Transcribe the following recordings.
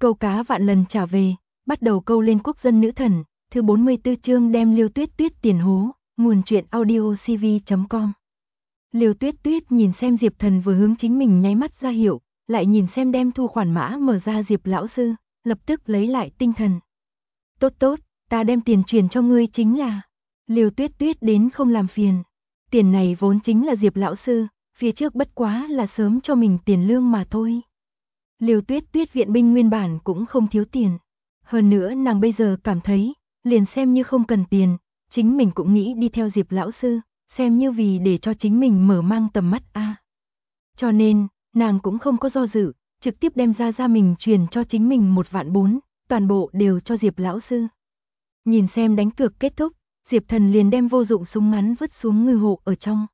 Câu cá vạn lần trả về, bắt đầu câu lên quốc dân nữ thần, thứ 44 chương đem Liêu Tuyết Tuyết tiền hố, nguồn truyện audiocv.com. Liêu Tuyết Tuyết nhìn xem Diệp Thần vừa hướng chính mình nháy mắt ra hiệu, lại nhìn xem đem thu khoản mã mở ra Diệp lão sư, lập tức lấy lại tinh thần. Tốt tốt, ta đem tiền truyền cho ngươi chính là. Liêu Tuyết Tuyết đến không làm phiền. Tiền này vốn chính là Diệp lão sư, phía trước bất quá là sớm cho mình tiền lương mà thôi. Liêu Tuyết Tuyết viện binh nguyên bản cũng không thiếu tiền. Hơn nữa nàng bây giờ cảm thấy, liền xem như không cần tiền, chính mình cũng nghĩ đi theo Diệp lão sư, xem như vì để cho chính mình mở mang tầm mắt a. Cho nên, nàng cũng không có do dự, trực tiếp đem ra mình truyền cho chính mình 1.400.000, toàn bộ đều cho Diệp lão sư. Nhìn xem đánh cược kết thúc, Diệp Thần liền đem vô dụng súng ngắn vứt xuống ngư hộ ở trong.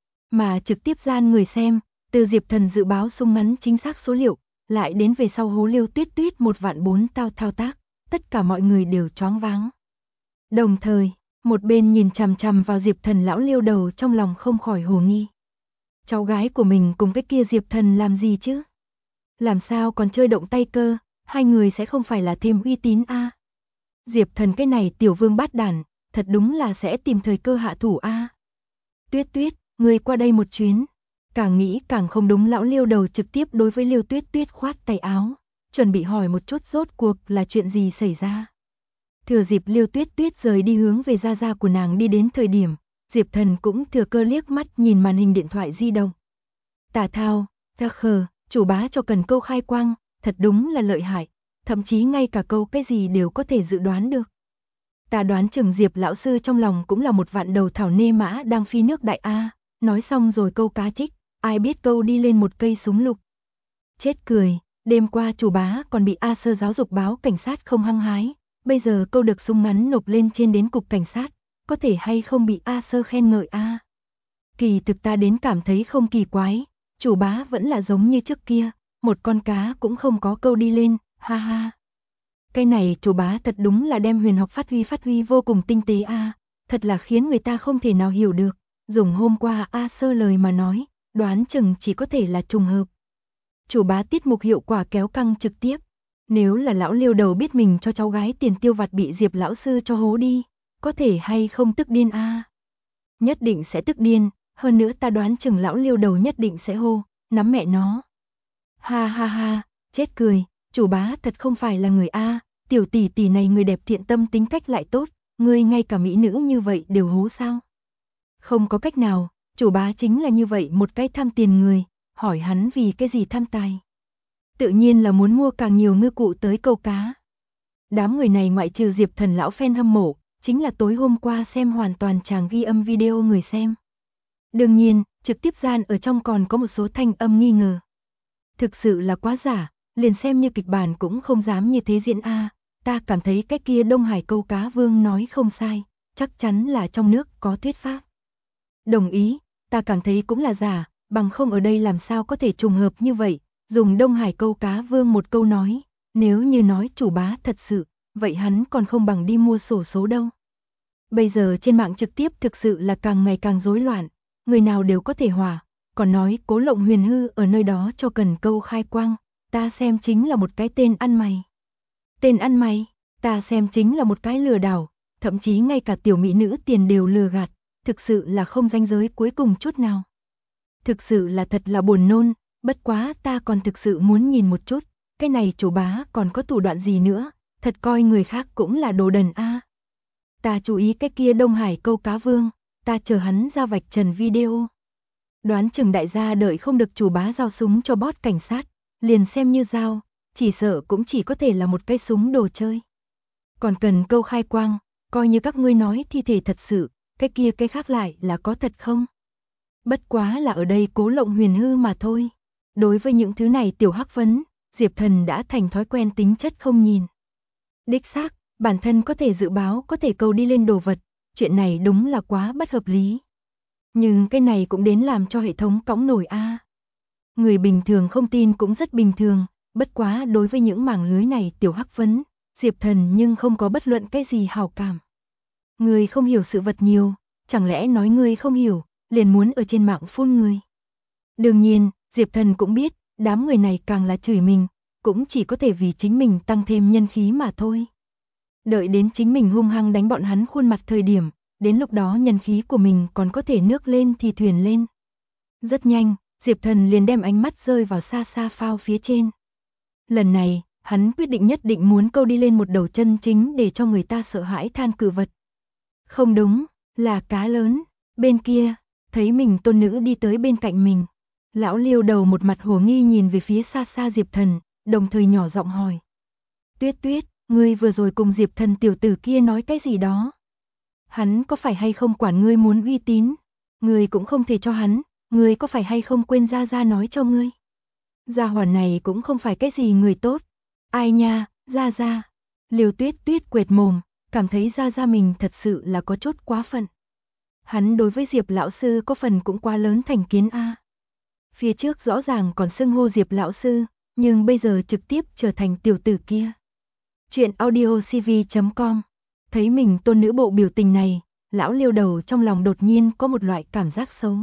Mà trực tiếp gian người xem, từ Diệp Thần dự báo súng ngắn chính xác số liệu, lại đến về sau hố Liêu Tuyết Tuyết 1.400.000 thao tác, tất cả mọi người đều choáng váng. Đồng thời, một bên nhìn chằm chằm vào Diệp Thần lão Liêu đầu trong lòng không khỏi hồ nghi. Cháu gái của mình cùng cái kia Diệp Thần làm gì chứ? Làm sao còn chơi động tay cơ, hai người sẽ không phải là thêm uy tín a? Diệp Thần cái này tiểu vương bát đản, thật đúng là sẽ tìm thời cơ hạ thủ a. Tuyết Tuyết, ngươi qua đây một chuyến. Càng nghĩ càng không đúng, lão Liêu đầu trực tiếp đối với Liêu Tuyết Tuyết khoát tay áo, chuẩn bị hỏi một chút rốt cuộc là chuyện gì xảy ra. Thừa dịp Liêu Tuyết Tuyết rời đi hướng về gia của nàng đi đến thời điểm, Diệp Thần cũng thừa cơ liếc mắt nhìn màn hình điện thoại di động. Tả thao, ta khờ, chủ bá cho cần câu khai quang, thật đúng là lợi hại, thậm chí ngay cả câu cái gì đều có thể dự đoán được. Ta đoán chừng Diệp lão sư trong lòng cũng là một vạn đầu thảo nê mã đang phi nước đại A, nói xong rồi câu cá trích, ai biết câu đi lên một cây súng lục. Chết cười, đêm qua chủ bá còn bị A Sơ giáo dục báo cảnh sát không hăng hái, bây giờ câu được súng ngắn nộp lên trên đến cục cảnh sát, có thể hay không bị A Sơ khen ngợi a? Kỳ thực ta đến cảm thấy không kỳ quái, chủ bá vẫn là giống như trước kia, một con cá cũng không có câu đi lên, ha ha. Cái này chủ bá thật đúng là đem huyền học phát huy vô cùng tinh tế a, thật là khiến người ta không thể nào hiểu được, dùng hôm qua A Sơ lời mà nói, đoán chừng chỉ có thể là trùng hợp. Chủ bá tiết mục hiệu quả kéo căng trực tiếp, nếu là lão Liêu đầu biết mình cho cháu gái tiền tiêu vặt bị Diệp lão sư cho hố đi, có thể hay không tức điên a? Nhất định sẽ tức điên, hơn nữa ta đoán chừng lão Liêu đầu nhất định sẽ hô, nắm mẹ nó. Ha ha ha, chết cười, chủ bá thật không phải là người a, tiểu tỷ tỷ này người đẹp thiện tâm tính cách lại tốt, ngươi ngay cả mỹ nữ như vậy đều hố sao? Không có cách nào, chủ bá chính là như vậy một cái tham tiền người, hỏi hắn vì cái gì tham tài. Tự nhiên là muốn mua càng nhiều ngư cụ tới câu cá. Đám người này ngoại trừ Diệp Thần lão fan hâm mộ, chính là tối hôm qua xem hoàn toàn chàng ghi âm video người xem. Đương nhiên, trực tiếp gian ở trong còn có một số thanh âm nghi ngờ. Thực sự là quá giả, liền xem như kịch bản cũng không dám như thế diễn a. Ta cảm thấy cái kia Đông Hải câu cá vương nói không sai, chắc chắn là trong nước có thuyết pháp. Đồng ý, ta cảm thấy cũng là giả, bằng không ở đây làm sao có thể trùng hợp như vậy, dùng Đông Hải câu cá vương một câu nói, nếu như nói chủ bá thật sự, vậy hắn còn không bằng đi mua xổ số đâu. Bây giờ trên mạng trực tiếp thực sự là càng ngày càng rối loạn, người nào đều có thể hòa, còn nói Cố Lộng Huyền Hư ở nơi đó cho cần câu khai quang, ta xem chính là một cái tên ăn mày. Tên ăn mày, ta xem chính là một cái lừa đảo, thậm chí ngay cả tiểu mỹ nữ tiền đều lừa gạt, thực sự là không ranh giới cuối cùng chút nào. Thực sự là thật là buồn nôn, bất quá ta còn thực sự muốn nhìn một chút, cái này chủ bá còn có thủ đoạn gì nữa, thật coi người khác cũng là đồ đần a. Ta chú ý cái kia Đông Hải câu cá vương, ta chờ hắn ra vạch trần video. Đoán chừng đại gia đợi không được chủ bá giao súng cho boss cảnh sát, liền xem như giao, chỉ sợ cũng chỉ có thể là một cái súng đồ chơi. Còn cần câu khai quang, coi như các ngươi nói thi thể thật sự, cái kia cái khác lại là có thật không? Bất quá là ở đây Cố Lộng Huyền Hư mà thôi. Đối với những thứ này tiểu hắc vấn, Diệp Thần đã thành thói quen tính chất không nhìn. Đích xác, bản thân có thể dự báo có thể câu đi lên đồ vật, chuyện này đúng là quá bất hợp lý. Nhưng cái này cũng đến làm cho hệ thống cõng nổi a. Người bình thường không tin cũng rất bình thường, bất quá đối với những mảng lưới này tiểu hắc vấn, Diệp Thần nhưng không có bất luận cái gì hảo cảm. Người không hiểu sự vật nhiều, chẳng lẽ nói người không hiểu, liền muốn ở trên mạng phun người. Đương nhiên, Diệp Thần cũng biết, đám người này càng là chửi mình, cũng chỉ có thể vì chính mình tăng thêm nhân khí mà thôi. Đợi đến chính mình hung hăng đánh bọn hắn khuôn mặt thời điểm, đến lúc đó nhân khí của mình còn có thể nước lên thì thuyền lên. Rất nhanh, Diệp Thần liền đem ánh mắt rơi vào xa xa phao phía trên. Lần này, hắn quyết định nhất định muốn câu đi lên một đầu chân chính để cho người ta sợ hãi than cự vật. Không đúng, là cá lớn. Bên kia, thấy mình tôn nữ đi tới bên cạnh mình. Lão Liêu đầu một mặt hồ nghi nhìn về phía xa xa Diệp Thần, đồng thời nhỏ giọng hỏi. Tuyết Tuyết, ngươi vừa rồi cùng Diệp Thần tiểu tử kia nói cái gì đó? Hắn có phải hay không quản ngươi muốn uy tín? Ngươi cũng không thể cho hắn, ngươi có phải hay không quên Gia Gia nói cho ngươi? Gia hỏa này cũng không phải cái gì người tốt. Ai nha, Gia Gia. Liêu Tuyết Tuyết quệt mồm, cảm thấy Gia Gia mình thật sự là có chút quá phận. Hắn đối với Diệp lão sư có phần cũng quá lớn thành kiến a. Phía trước rõ ràng còn xưng hô Diệp lão sư, nhưng bây giờ trực tiếp trở thành tiểu tử kia. Chuyện audiocv.com. Thấy mình tôn nữ bộ biểu tình này, lão Liêu đầu trong lòng đột nhiên có một loại cảm giác xấu.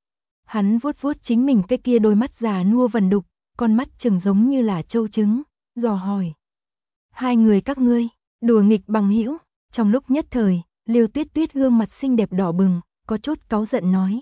Hắn vuốt vuốt chính mình cái kia đôi mắt già nua vần đục, con mắt trừng giống như là trâu trứng, dò hỏi. Hai người các ngươi, đùa nghịch bằng hữu. Trong lúc nhất thời, Liêu Tuyết Tuyết gương mặt xinh đẹp đỏ bừng, có chút cáu giận nói.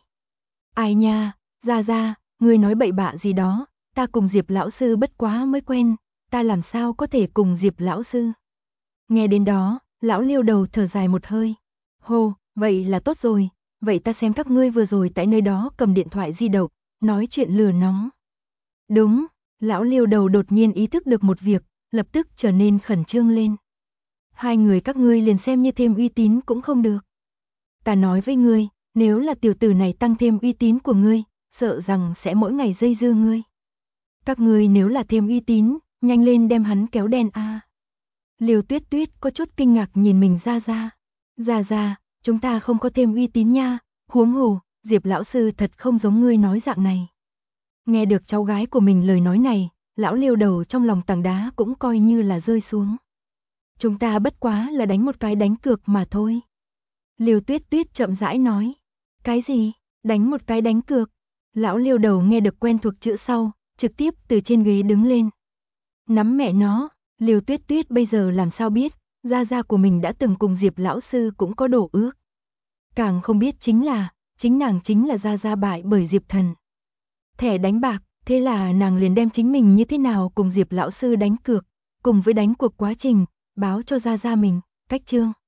Ai nha, Gia Gia, ngươi nói bậy bạ gì đó, ta cùng Diệp lão sư bất quá mới quen, ta làm sao có thể cùng Diệp lão sư. Nghe đến đó, lão Liêu đầu thở dài một hơi. Hô, vậy là tốt rồi, vậy ta xem các ngươi vừa rồi tại nơi đó cầm điện thoại di động, nói chuyện lừa nóng. Đúng, lão Liêu đầu đột nhiên ý thức được một việc, lập tức trở nên khẩn trương lên. Hai người các ngươi liền xem như thêm uy tín cũng không được. Ta nói với ngươi, nếu là tiểu tử này tăng thêm uy tín của ngươi, sợ rằng sẽ mỗi ngày dây dưa ngươi. Các ngươi nếu là thêm uy tín, nhanh lên đem hắn kéo đen a. Liêu Tuyết Tuyết có chút kinh ngạc nhìn mình Gia Gia. Gia Gia, chúng ta không có thêm uy tín nha, huống hồ, Diệp lão sư thật không giống ngươi nói dạng này. Nghe được cháu gái của mình lời nói này, lão Liêu đầu trong lòng tảng đá cũng coi như là rơi xuống. Chúng ta bất quá là đánh một cái đánh cược mà thôi. Liêu Tuyết Tuyết chậm rãi nói. Cái gì? Đánh một cái đánh cược? Lão Liêu đầu nghe được quen thuộc chữ sau, trực tiếp từ trên ghế đứng lên. Nắm mẹ nó, Liêu Tuyết Tuyết bây giờ làm sao biết, Gia Gia của mình đã từng cùng Diệp lão sư cũng có đổ ước. Càng không biết chính nàng chính là Gia Gia bại bởi Diệp Thần. Thẻ đánh bạc, thế là nàng liền đem chính mình như thế nào cùng Diệp lão sư đánh cược, cùng với đánh cuộc quá trình, báo cho Gia Gia mình, cách chương.